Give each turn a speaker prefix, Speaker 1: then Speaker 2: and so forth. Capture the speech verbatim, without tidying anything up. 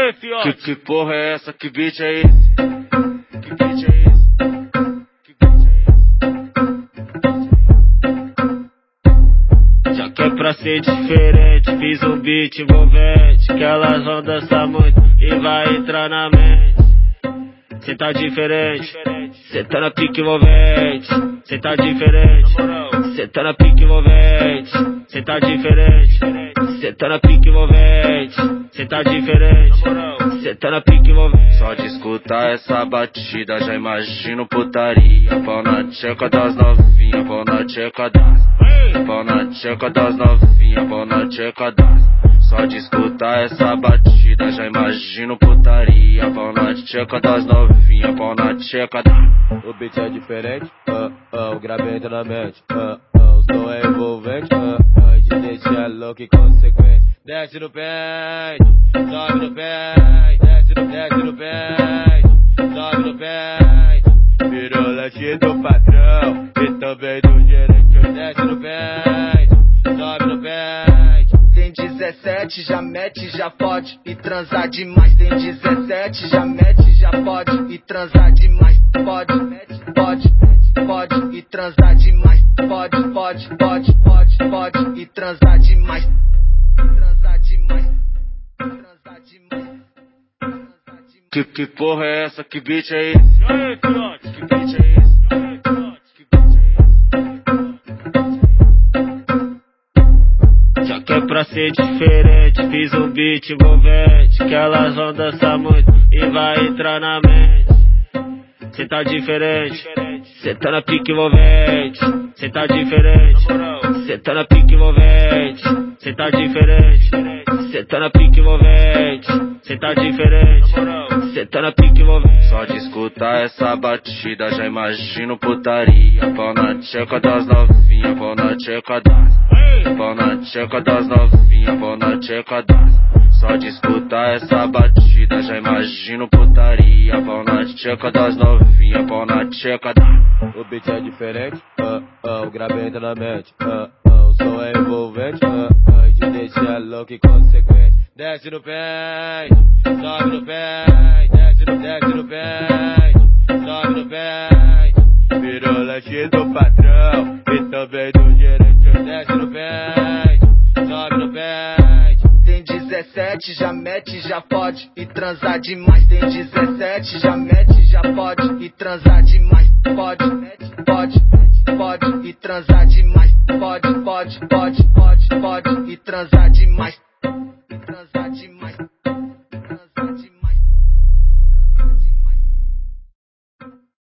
Speaker 1: aí, fiote?
Speaker 2: Que, que porra é essa? Que beat é esse? Que beat é esse? Que beat é esse?
Speaker 1: Já que é pra ser diferente, fiz um beat envolvente, que elas vão dançar muito e vai entrar na mente. Cê tá diferente, cê tá na pique envolvente, cê tá diferente, cê tá na pique envolvente, cê tá diferente, cê tá na pique envolvente, cê tá diferente, cê tá na pique envolvente.
Speaker 2: Só de escutar essa batida já imagino putaria. Pau na tcheca das novinhas, pau na tcheca das, pau na tcheca das novinhas, pau na tcheca das. Só de escutar essa batida já imagino putaria. Pau na tcheca das novinhas, pau na tcheca das.
Speaker 3: O beat é diferente, ah, ah, o grave entra na mente, ah, ah, o som é envolvente, ah, ah, de deixar louco e consequente. Desce no pente, sobe no pente, desce no, desce no pente, sobe no pente. Virou lanche do patrão e também do gerente. Desce no pente, sobe no pente.
Speaker 4: Tem dezessete, já mete, já pode e transar demais. Tem dezessete, já mete, já pode e transar demais. Pode, pode, pode e transar demais. Pode, pode, pode, pode, pode e transar demais. Transar demais. Transar demais.
Speaker 2: Que, que porra é essa? Que beat é esse?
Speaker 1: E aí, fiote?
Speaker 2: Que beat é esse?
Speaker 1: E aí, fiote?
Speaker 2: Que beat é esse?
Speaker 1: Já que é pra ser diferente, fiz um beat envolvente, que elas vão dançar muito e vai entrar na mente. Cê tá diferente, cê tá na pique envolvente, cê tá diferente, cê tá na pique envolvente, cê tá diferente, cê tá na pique envolvente, cê tá diferente, cê tá na pique envolvente.
Speaker 2: Só de escutar essa batida já imagino putaria. Pau na tcheca das novinhas, pau na tcheca das, pau na tcheca das novinhas, pau na tcheca das. Só de escutar essa batida já imagino putaria. Pau na tcheca das novinhas, pau na tcheca das.
Speaker 3: O beat é diferente, ah, ah, o grave entra na mente, ah, ah, o som é envolvente, ah, ah, de deixar louco e consequente. Desce no pente, sobe no pente, desce no, desce no pente, sobe no pente. Virou lanche do patrão e também do gerente. Desce no pente, sobe no pente.
Speaker 4: Tem dezessete, já mete, já pode e transar demais. Tem dezessete, já mete, já pode e transar demais. Pode, pode, pode e transar demais. Pode, pode, pode, pode, pode e transar demais. Transar demais.